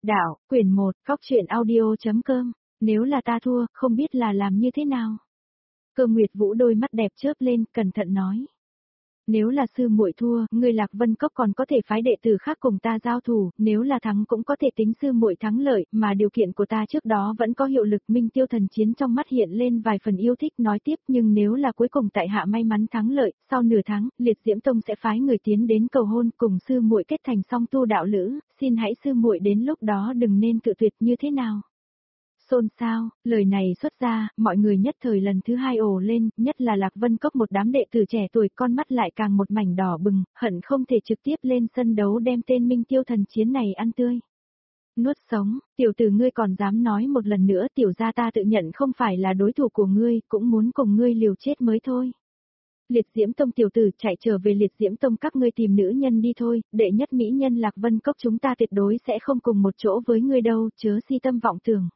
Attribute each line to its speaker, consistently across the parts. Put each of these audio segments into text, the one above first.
Speaker 1: Đạo, quyển 1, Cóc truyện audio.com, nếu là ta thua, không biết là làm như thế nào. Cơ Nguyệt Vũ đôi mắt đẹp chớp lên, cẩn thận nói. Nếu là sư muội thua, người Lạc Vân Cốc còn có thể phái đệ tử khác cùng ta giao thủ, nếu là thắng cũng có thể tính sư muội thắng lợi, mà điều kiện của ta trước đó vẫn có hiệu lực. Minh Tiêu Thần Chiến trong mắt hiện lên vài phần yêu thích nói tiếp, nhưng nếu là cuối cùng tại hạ may mắn thắng lợi, sau nửa tháng, Liệt Diễm Tông sẽ phái người tiến đến cầu hôn cùng sư muội kết thành song tu đạo lữ, xin hãy sư muội đến lúc đó đừng nên cự tuyệt như thế nào. Xôn xao, lời này xuất ra, mọi người nhất thời lần thứ hai ồ lên, nhất là Lạc Vân Cốc một đám đệ tử trẻ tuổi con mắt lại càng một mảnh đỏ bừng, hận không thể trực tiếp lên sân đấu đem tên Minh Tiêu Thần Chiến này ăn tươi. Nuốt sống, tiểu tử ngươi còn dám nói một lần nữa tiểu gia ta tự nhận không phải là đối thủ của ngươi, cũng muốn cùng ngươi liều chết mới thôi. Liệt Diễm Tông tiểu tử chạy trở về Liệt Diễm Tông các ngươi tìm nữ nhân đi thôi, đệ nhất mỹ nhân Lạc Vân Cốc chúng ta tuyệt đối sẽ không cùng một chỗ với ngươi đâu, chớ si tâm vọng tưởng.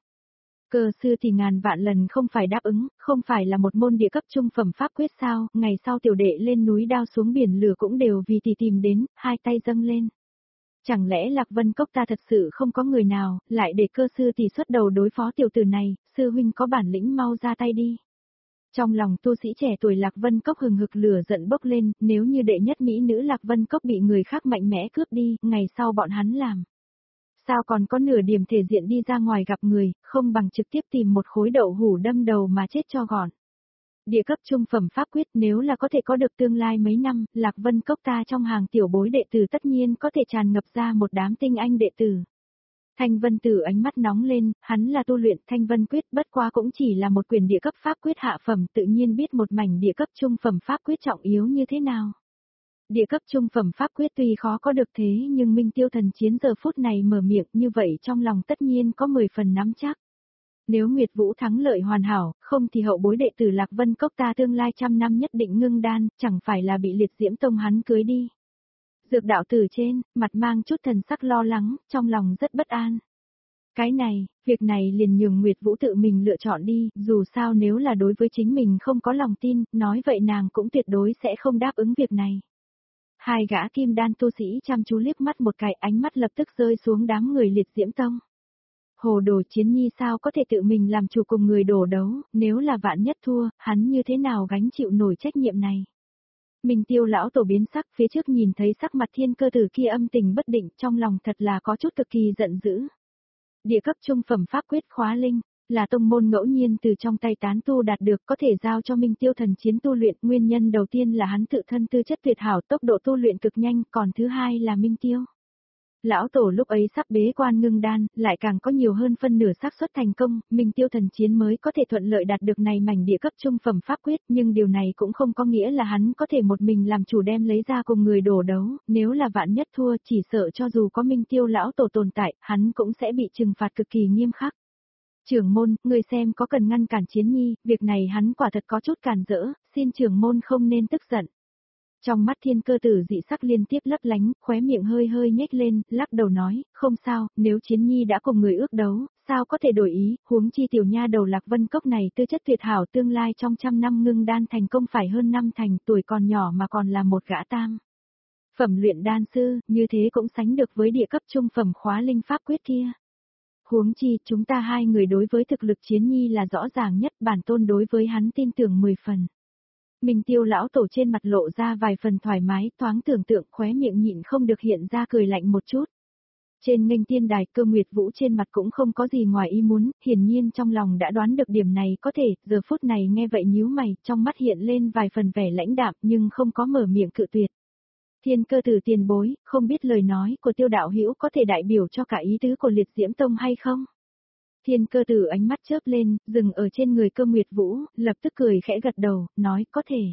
Speaker 1: Cơ sư thì ngàn vạn lần không phải đáp ứng, không phải là một môn địa cấp trung phẩm pháp quyết sao, ngày sau tiểu đệ lên núi đao xuống biển lửa cũng đều vì tỷ tìm đến, hai tay dâng lên. Chẳng lẽ Lạc Vân Cốc ta thật sự không có người nào, lại để cơ sư tỷ xuất đầu đối phó tiểu tử này, sư huynh có bản lĩnh mau ra tay đi. Trong lòng tu sĩ trẻ tuổi Lạc Vân Cốc hừng hực lửa giận bốc lên, nếu như đệ nhất mỹ nữ Lạc Vân Cốc bị người khác mạnh mẽ cướp đi, ngày sau bọn hắn làm. Sao còn có nửa điểm thể diện đi ra ngoài gặp người, không bằng trực tiếp tìm một khối đậu hũ đâm đầu mà chết cho gọn. Địa cấp trung phẩm pháp quyết nếu là có thể có được tương lai mấy năm, Lạc Vân Cốc ta trong hàng tiểu bối đệ tử tất nhiên có thể tràn ngập ra một đám tinh anh đệ tử. Thanh Vân Tử ánh mắt nóng lên, hắn là tu luyện Thanh Vân Quyết bất quá cũng chỉ là một quyển địa cấp pháp quyết hạ phẩm tự nhiên biết một mảnh địa cấp trung phẩm pháp quyết trọng yếu như thế nào. Địa cấp trung phẩm pháp quyết tuy khó có được thế nhưng Minh Tiêu Thần Chiến giờ phút này mở miệng như vậy trong lòng tất nhiên có 10 phần nắm chắc. Nếu Nguyệt Vũ thắng lợi hoàn hảo, không thì hậu bối đệ tử Lạc Vân Cốc ta tương lai trăm năm nhất định ngưng đan, chẳng phải là bị Liệt Diễm Tông hắn cưới đi. Dược đạo tử trên, mặt mang chút thần sắc lo lắng, trong lòng rất bất an. Cái này, việc này liền nhường Nguyệt Vũ tự mình lựa chọn đi, dù sao nếu là đối với chính mình không có lòng tin, nói vậy nàng cũng tuyệt đối sẽ không đáp ứng việc này. Hai gã kim đan tu sĩ chăm chú liếc mắt một cái ánh mắt lập tức rơi xuống đám người Liệt Diễm Tông. Hồ Đồ Chiến Nhi sao có thể tự mình làm chủ cùng người đổ đấu, nếu là vạn nhất thua, hắn như thế nào gánh chịu nổi trách nhiệm này. Minh Tiêu lão tổ biến sắc phía trước nhìn thấy sắc mặt Thiên Cơ Tử kia âm tình bất định trong lòng thật là có chút cực kỳ giận dữ. Địa cấp trung phẩm pháp quyết khóa linh. Là tông môn ngẫu nhiên từ trong tay tán tu đạt được có thể giao cho Minh Tiêu Thần Chiến tu luyện, nguyên nhân đầu tiên là hắn tự thân tư chất tuyệt hảo tốc độ tu luyện cực nhanh, còn thứ hai là Minh Tiêu. Lão tổ lúc ấy sắp bế quan ngưng đan, lại càng có nhiều hơn phân nửa xác suất thành công, Minh Tiêu Thần Chiến mới có thể thuận lợi đạt được này mảnh địa cấp trung phẩm pháp quyết, nhưng điều này cũng không có nghĩa là hắn có thể một mình làm chủ đem lấy ra cùng người đổ đấu, nếu là vạn nhất thua chỉ sợ cho dù có Minh Tiêu lão tổ tồn tại, hắn cũng sẽ bị trừng phạt cực kỳ nghiêm khắc. Trưởng môn, người xem có cần ngăn cản Chiến Nhi, việc này hắn quả thật có chút cản rỡ, xin trưởng môn không nên tức giận. Trong mắt Thiên Cơ Tử dị sắc liên tiếp lấp lánh, khóe miệng hơi hơi nhếch lên, lắc đầu nói, không sao, nếu Chiến Nhi đã cùng người ước đấu, sao có thể đổi ý, huống chi tiểu nha đầu Lạc Vân Cốc này tư chất tuyệt hảo tương lai trong trăm năm ngưng đan thành công phải hơn năm thành, tuổi còn nhỏ mà còn là một gã tam phẩm luyện đan sư, như thế cũng sánh được với địa cấp trung phẩm khóa linh pháp quyết kia. Huống chi, chúng ta hai người đối với thực lực Chiến Nhi là rõ ràng nhất, bản tôn đối với hắn tin tưởng 10 phần. Minh Tiêu lão tổ trên mặt lộ ra vài phần thoải mái, thoáng tưởng tượng khóe miệng nhịn không được hiện ra cười lạnh một chút. Trên nghênh tiên đài Cơ Nguyệt Vũ trên mặt cũng không có gì ngoài ý muốn, hiển nhiên trong lòng đã đoán được điểm này có thể, giờ phút này nghe vậy nhíu mày, trong mắt hiện lên vài phần vẻ lãnh đạm nhưng không có mở miệng cự tuyệt. Thiên Cơ Tử tiền bối, không biết lời nói của Tiêu đạo hữu có thể đại biểu cho cả ý tứ của Liệt Diễm Tông hay không? Thiên Cơ Tử ánh mắt chớp lên, dừng ở trên người Cơ Nguyệt Vũ, lập tức cười khẽ gật đầu, nói có thể.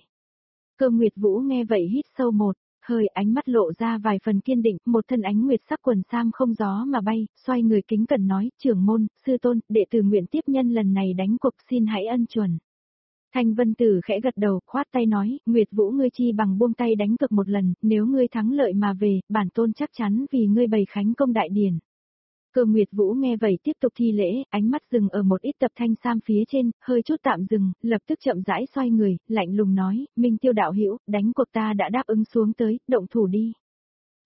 Speaker 1: Cơ Nguyệt Vũ nghe vậy hít sâu một hơi, ánh mắt lộ ra vài phần kiên định, một thân ánh nguyệt sắc quần sam không gió mà bay, xoay người kính cẩn nói, trưởng môn, sư tôn, đệ tử nguyện tiếp nhân lần này đánh cuộc xin hãy ân chuẩn. Thanh Vân Tử khẽ gật đầu, khoát tay nói, Nguyệt Vũ ngươi chi bằng buông tay đánh cược một lần, nếu ngươi thắng lợi mà về, bản tôn chắc chắn vì ngươi bày khánh công đại điển. Cơ Nguyệt Vũ nghe vậy tiếp tục thi lễ, ánh mắt dừng ở một ít tập thanh sam phía trên, hơi chút tạm dừng, lập tức chậm rãi xoay người, lạnh lùng nói, Minh Tiêu đạo hữu, đánh cuộc ta đã đáp ứng xuống tới, động thủ đi.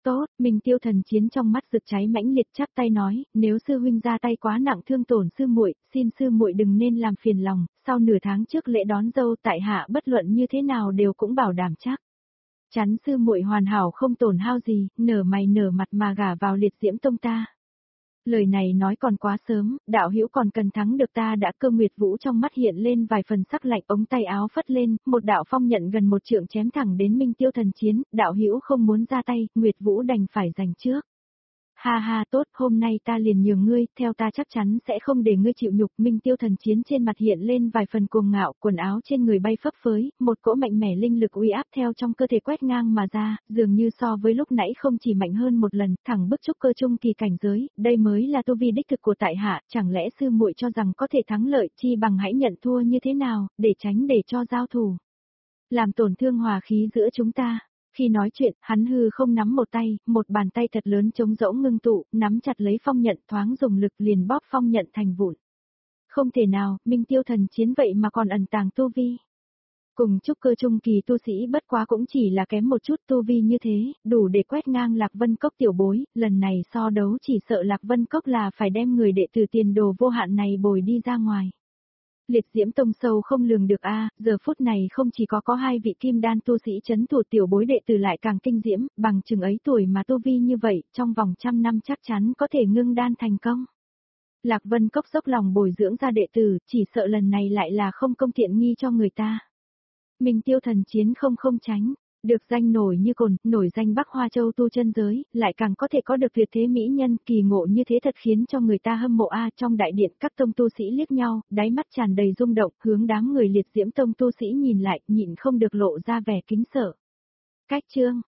Speaker 1: Tốt, Minh Tiêu Thần Chiến trong mắt rực cháy mãnh liệt chắp tay nói, nếu sư huynh ra tay quá nặng thương tổn sư muội, xin sư muội đừng nên làm phiền lòng, sau nửa tháng trước lễ đón dâu tại hạ bất luận như thế nào đều cũng bảo đảm chắc. Chắn sư muội hoàn hảo không tổn hao gì, nở mày nở mặt mà gả vào Liệt Diễm Tông ta. Lời này nói còn quá sớm, đạo hữu còn cần thắng được ta đã. Cơ Nguyệt Vũ trong mắt hiện lên vài phần sắc lạnh, ống tay áo phất lên, một đạo phong nhận gần một trượng chém thẳng đến Minh Tiêu Thần Chiến, đạo hữu không muốn ra tay, Nguyệt Vũ đành phải giành trước. Ha ha tốt, hôm nay ta liền nhường ngươi, theo ta chắc chắn sẽ không để ngươi chịu nhục. Minh Tiêu Thần Chiến trên mặt hiện lên vài phần cuồng ngạo, quần áo trên người bay phấp phới, một cỗ mạnh mẽ linh lực uy áp theo trong cơ thể quét ngang mà ra, dường như so với lúc nãy không chỉ mạnh hơn một lần, thẳng bức trúc cơ trung kỳ cảnh giới, đây mới là tu vi đích thực của tại hạ, chẳng lẽ sư muội cho rằng có thể thắng lợi, chi bằng hãy nhận thua như thế nào, để tránh để cho giao thủ. Làm tổn thương hòa khí giữa chúng ta. Khi nói chuyện, hắn hư không nắm một tay, một bàn tay thật lớn trống rỗng ngưng tụ, nắm chặt lấy phong nhận thoáng dùng lực liền bóp phong nhận thành vụn. Không thể nào, Minh Tiêu Thần Chiến vậy mà còn ẩn tàng tu vi. Cùng trúc cơ trung kỳ tu sĩ bất quá cũng chỉ là kém một chút tu vi như thế, đủ để quét ngang Lạc Vân Cốc tiểu bối, lần này so đấu chỉ sợ Lạc Vân Cốc là phải đem người đệ tử tiền đồ vô hạn này bồi đi ra ngoài. Liệt Diễm Tông sâu không lường được a, giờ phút này không chỉ có hai vị kim đan tu sĩ chấn thủ tiểu bối đệ tử lại càng kinh diễm, bằng chừng ấy tuổi mà tu vi như vậy, trong vòng 100 năm chắc chắn có thể ngưng đan thành công. Lạc Vân Cốc dốc lòng bồi dưỡng ra đệ tử, chỉ sợ lần này lại là không công tiện nghi cho người ta. Minh Tiêu Thần Chiến không tránh. Được danh nổi như cồn, nổi danh Bắc Hoa Châu tu chân giới, lại càng có thể có được tuyệt thế mỹ nhân, kỳ ngộ như thế thật khiến cho người ta hâm mộ a. Trong đại điện các tông tu sĩ liếc nhau, đáy mắt tràn đầy rung động, hướng đám người Liệt Diễm Tông tu sĩ nhìn lại, nhịn không được lộ ra vẻ kính sợ. Cách chương